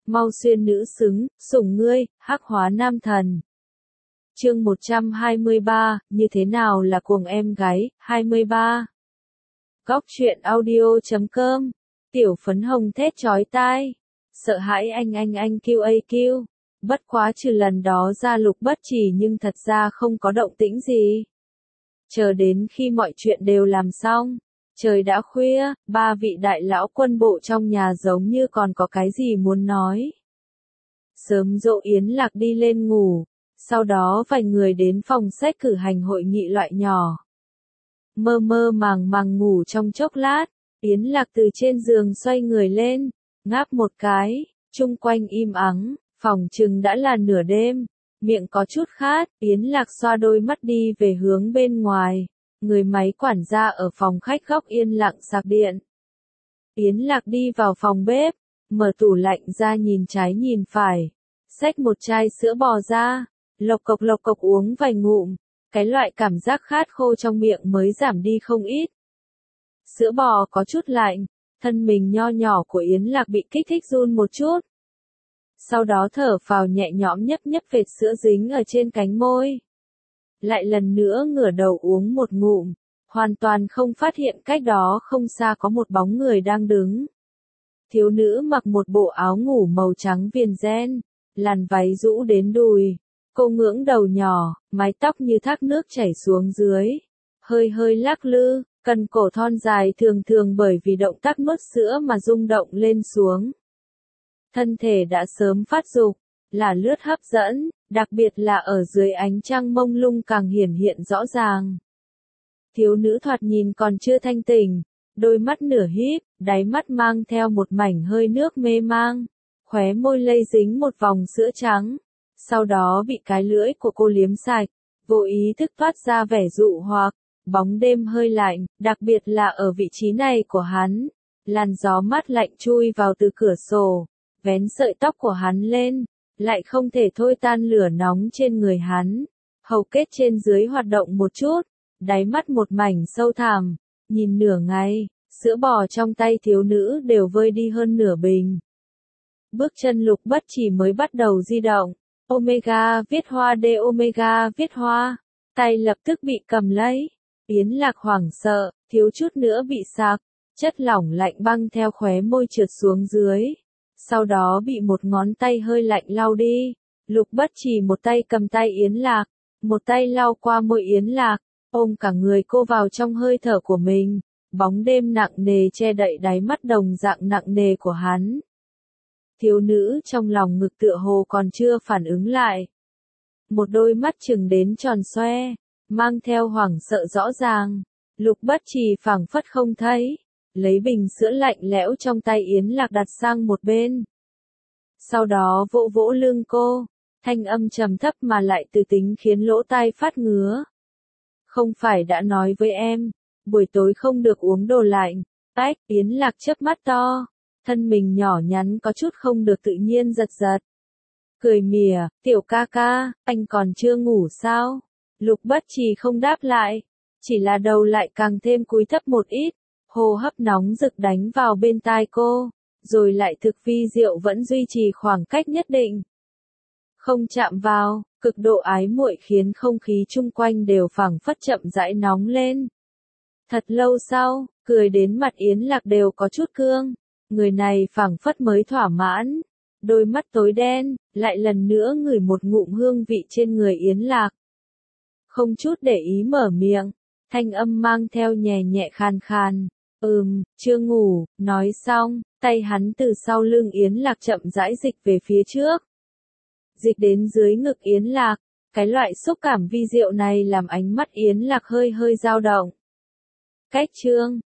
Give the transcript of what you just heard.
mau xuyên nữ xứng, sủng ngươi, hắc hóa nam thần. Chương 123, như thế nào là cuồng em gái, 23. Góc truyện audio.com, tiểu phấn hồng thét chói tai, sợ hãi anh kêu. Bất quá trừ lần đó ra Lục Bất Chỉ nhưng thật ra không có động tĩnh gì. Chờ đến khi mọi chuyện đều làm xong, trời đã khuya, ba vị đại lão quân bộ trong nhà giống như còn có cái gì muốn nói. Sớm dỗ Yến Lạc đi lên ngủ, sau đó vài người đến phòng sách cử hành hội nghị loại nhỏ. Mơ màng ngủ trong chốc lát, Yến Lạc từ trên giường xoay người lên, ngáp một cái, chung quanh im ắng, phòng chừng đã là nửa đêm, miệng có chút khát, Yến Lạc xoa đôi mắt đi về hướng bên ngoài, người máy quản gia ở phòng khách góc yên lặng sạc điện. Yến Lạc đi vào phòng bếp, mở tủ lạnh ra nhìn trái nhìn phải, xách một chai sữa bò ra, lộc cộc uống vài ngụm, cái loại cảm giác khát khô trong miệng mới giảm đi không ít. Sữa bò có chút lạnh, thân mình nho nhỏ của Yến Lạc bị kích thích run một chút. Sau đó thở phào nhẹ nhõm nhấp vệt sữa dính ở trên cánh môi. Lại lần nữa ngửa đầu uống một ngụm, hoàn toàn không phát hiện cách đó không xa có một bóng người đang đứng. Thiếu nữ mặc một bộ áo ngủ màu trắng viền ren, làn váy rũ đến đùi, cô ngưỡng đầu nhỏ, mái tóc như thác nước chảy xuống dưới, hơi lắc lư, cần cổ thon dài thường bởi vì động tác nuốt sữa mà rung động lên xuống. Thân thể đã sớm phát dục, là lướt hấp dẫn, đặc biệt là ở dưới ánh trăng mông lung càng hiển hiện rõ ràng. Thiếu nữ thoạt nhìn còn chưa thanh tỉnh, đôi mắt nửa híp, đáy mắt mang theo một mảnh hơi nước mê mang, khóe môi lây dính một vòng sữa trắng, sau đó bị cái lưỡi của cô liếm sạch, vô ý thức thoát ra vẻ dụ hoặc, bóng đêm hơi lạnh, đặc biệt là ở vị trí này của hắn, làn gió mát lạnh chui vào từ cửa sổ, vén sợi tóc của hắn lên, lại không thể thôi tan lửa nóng trên người hắn, hầu kết trên dưới hoạt động một chút, đáy mắt một mảnh sâu thẳm, nhìn nửa ngày, sữa bò trong tay thiếu nữ đều vơi đi hơn nửa bình. Bước chân Lục Bất Chỉ mới bắt đầu di động, Omega viết hoa D Omega viết hoa, tay lập tức bị cầm lấy, Yến Lạc hoảng sợ, thiếu chút nữa bị sặc, chất lỏng lạnh băng theo khóe môi trượt xuống dưới, sau đó bị một ngón tay hơi lạnh lau đi, Lục Bất Chỉ một tay cầm tay Yến Lạc, một tay lau qua môi Yến Lạc, ôm cả người cô vào trong hơi thở của mình, bóng đêm nặng nề che đậy đáy mắt đồng dạng nặng nề của hắn. Thiếu nữ trong lòng ngực tựa hồ còn chưa phản ứng lại. Một đôi mắt trừng đến tròn xoe, mang theo hoảng sợ rõ ràng, Lục Bất Chỉ phảng phất không thấy, lấy bình sữa lạnh lẽo trong tay Yến Lạc đặt sang một bên. Sau đó vỗ vỗ lưng cô, thanh âm trầm thấp mà lại từ tính khiến lỗ tai phát ngứa. Không phải đã nói với em, buổi tối không được uống đồ lạnh, ách, Yến Lạc chớp mắt to, thân mình nhỏ nhắn có chút không được tự nhiên giật. Cười mỉa, tiểu ca ca, anh còn chưa ngủ sao? Lục Bất Chỉ không đáp lại, chỉ là đầu lại càng thêm cúi thấp một ít, hô hấp nóng rực đánh vào bên tai cô, rồi lại thực vi diệu vẫn duy trì khoảng cách nhất định. Không chạm vào, cực độ ái muội khiến không khí chung quanh đều phảng phất chậm rãi nóng lên. Thật lâu sau, cười đến mặt Yến Lạc đều có chút cương, người này phảng phất mới thỏa mãn, đôi mắt tối đen, lại lần nữa ngửi một ngụm hương vị trên người Yến Lạc. Không chút để ý mở miệng, thanh âm mang theo nhẹ nhẹ khàn, chưa ngủ, nói xong, tay hắn từ sau lưng Yến Lạc chậm rãi dịch về phía trước. Dịch đến dưới ngực Yến Lạc, cái loại xúc cảm vi diệu này làm ánh mắt Yến Lạc hơi dao động. Cách chương